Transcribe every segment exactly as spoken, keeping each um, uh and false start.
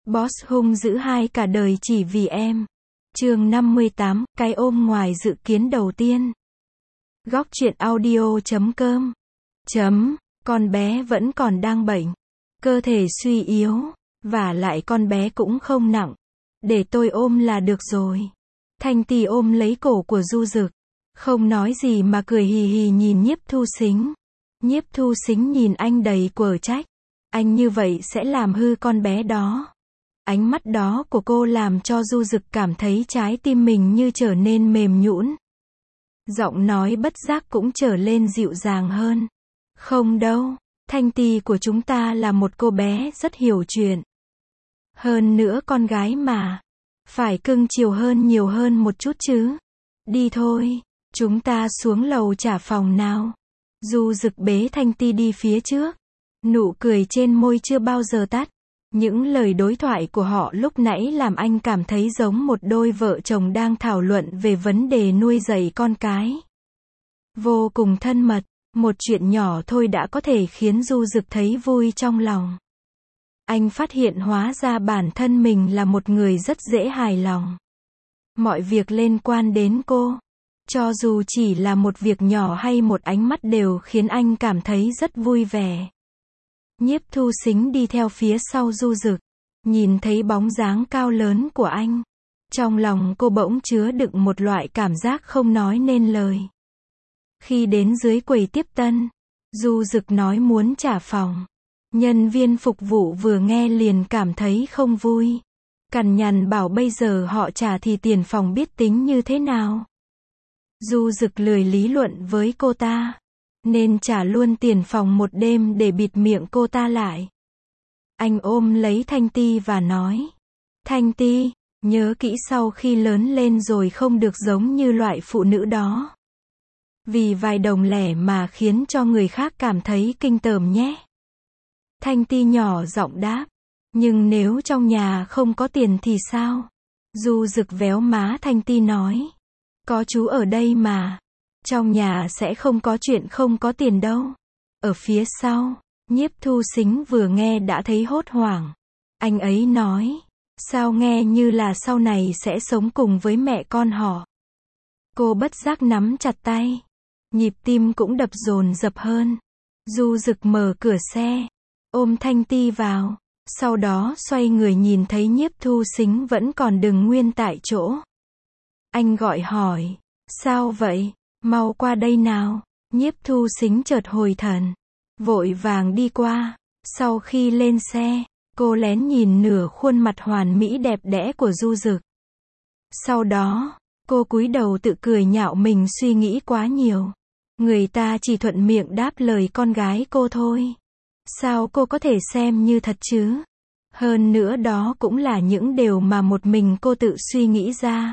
Boss hung dữ hai cả đời chỉ vì em. Chương năm mươi tám, cái ôm ngoài dự kiến đầu tiên. Góc truyện audio chấm com. Chấm, con bé vẫn còn đang bệnh. Cơ thể suy yếu, và lại con bé cũng không nặng. Để tôi ôm là được rồi. Thanh Ti ôm lấy cổ của Du Dực. Không nói gì mà cười hì hì nhìn Nhiếp Thu Sính. Nhiếp Thu Sính nhìn anh đầy quở trách. Anh như vậy sẽ làm hư con bé đó. Ánh mắt đó của cô làm cho Du Dực cảm thấy trái tim mình như trở nên mềm nhũn. Giọng nói bất giác cũng trở lên dịu dàng hơn. Không đâu, Thanh Ti của chúng ta là một cô bé rất hiểu chuyện. Hơn nữa con gái mà. Phải cưng chiều hơn nhiều hơn một chút chứ. Đi thôi, chúng ta xuống lầu trả phòng nào. Du Dực bế Thanh Ti đi phía trước. Nụ cười trên môi chưa bao giờ tắt. Những lời đối thoại của họ lúc nãy làm anh cảm thấy giống một đôi vợ chồng đang thảo luận về vấn đề nuôi dạy con cái. Vô cùng thân mật, một chuyện nhỏ thôi đã có thể khiến Du Dực thấy vui trong lòng. Anh phát hiện hóa ra bản thân mình là một người rất dễ hài lòng. Mọi việc liên quan đến cô, cho dù chỉ là một việc nhỏ hay một ánh mắt đều khiến anh cảm thấy rất vui vẻ. Nhiếp Thu Sính đi theo phía sau Du Dực, nhìn thấy bóng dáng cao lớn của anh. Trong lòng cô bỗng chứa đựng một loại cảm giác không nói nên lời. Khi đến dưới quầy tiếp tân, Du Dực nói muốn trả phòng. Nhân viên phục vụ vừa nghe liền cảm thấy không vui. Cằn nhằn bảo bây giờ họ trả thì tiền phòng biết tính như thế nào. Du Dực lười lý luận với cô ta, nên trả luôn tiền phòng một đêm để bịt miệng cô ta lại. Anh ôm lấy Thanh Ti và nói. Thanh Ti, nhớ kỹ sau khi lớn lên rồi không được giống như loại phụ nữ đó. Vì vài đồng lẻ mà khiến cho người khác cảm thấy kinh tởm nhé. Thanh Ti nhỏ giọng đáp. Nhưng nếu trong nhà không có tiền thì sao? Du Dực véo má Thanh Ti nói. Có chú ở đây mà. Trong nhà sẽ không có chuyện không có tiền đâu. Ở phía sau, Nhiếp Thu Sính vừa nghe đã thấy hốt hoảng. Anh ấy nói. Sao nghe như là sau này sẽ sống cùng với mẹ con họ. Cô bất giác nắm chặt tay. Nhịp tim cũng đập dồn dập hơn. Du Dực mở cửa xe, ôm Thanh Ti vào. Sau đó xoay người nhìn thấy Nhiếp Thu Sính vẫn còn đứng nguyên tại chỗ. Anh gọi hỏi. Sao vậy? Mau qua đây nào. Nhiếp Thu Sính chợt hồi thần. Vội vàng đi qua. Sau khi lên xe, cô lén nhìn nửa khuôn mặt hoàn mỹ đẹp đẽ của Du Dực. Sau đó, cô cúi đầu tự cười nhạo mình suy nghĩ quá nhiều. Người ta chỉ thuận miệng đáp lời con gái cô thôi. Sao cô có thể xem như thật chứ? Hơn nữa đó cũng là những điều mà một mình cô tự suy nghĩ ra.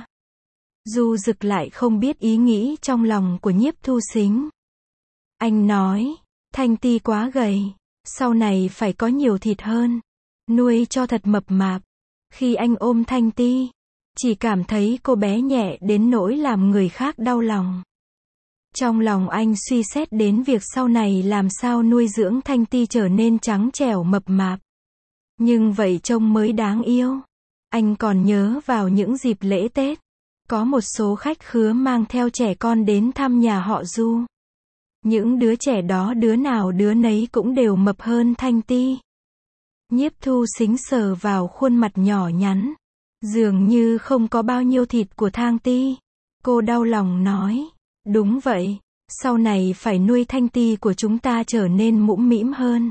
Du Dực lại không biết ý nghĩ trong lòng của Nhiếp Thu Sính. Anh nói, Thanh Ti quá gầy, sau này phải có nhiều thịt hơn, nuôi cho thật mập mạp. Khi anh ôm Thanh Ti, chỉ cảm thấy cô bé nhẹ đến nỗi làm người khác đau lòng. Trong lòng anh suy xét đến việc sau này làm sao nuôi dưỡng Thanh Ti trở nên trắng trẻo mập mạp. Nhưng vậy trông mới đáng yêu. Anh còn nhớ vào những dịp lễ Tết, có một số khách khứa mang theo trẻ con đến thăm nhà họ Du. Những đứa trẻ đó đứa nào đứa nấy cũng đều mập hơn Thanh Ti. Nhiếp Thu Sính sờ vào khuôn mặt nhỏ nhắn, dường như không có bao nhiêu thịt của Thanh Ti. Cô đau lòng nói. Đúng vậy, sau này phải nuôi Thanh Ti của chúng ta trở nên mũm mĩm hơn.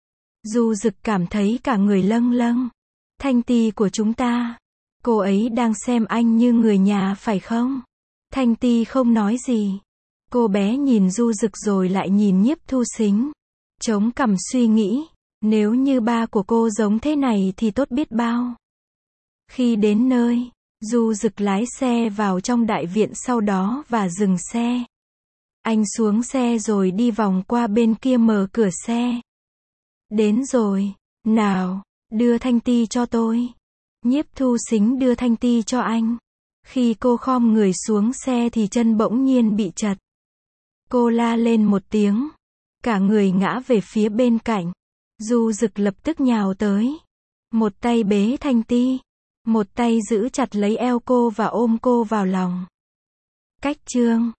Du Dực cảm thấy cả người lâng lâng. Thanh Ti của chúng ta. Cô ấy đang xem anh như người nhà phải không? Thanh Ti không nói gì. Cô bé nhìn Du Dực rồi lại nhìn Nhiếp Thu Sính. Chống cằm suy nghĩ. Nếu như ba của cô giống thế này thì tốt biết bao. Khi đến nơi, Du Dực lái xe vào trong đại viện sau đó và dừng xe. Anh xuống xe rồi đi vòng qua bên kia mở cửa xe. Đến rồi, nào, đưa Thanh Ti cho tôi. Nhiếp Thu Sính đưa Thanh Ti cho anh. Khi cô khom người xuống xe thì chân bỗng nhiên bị trật. Cô la lên một tiếng. Cả người ngã về phía bên cạnh. Du Dực lập tức nhào tới. Một tay bế Thanh Ti. Một tay giữ chặt lấy eo cô và ôm cô vào lòng. Cách chương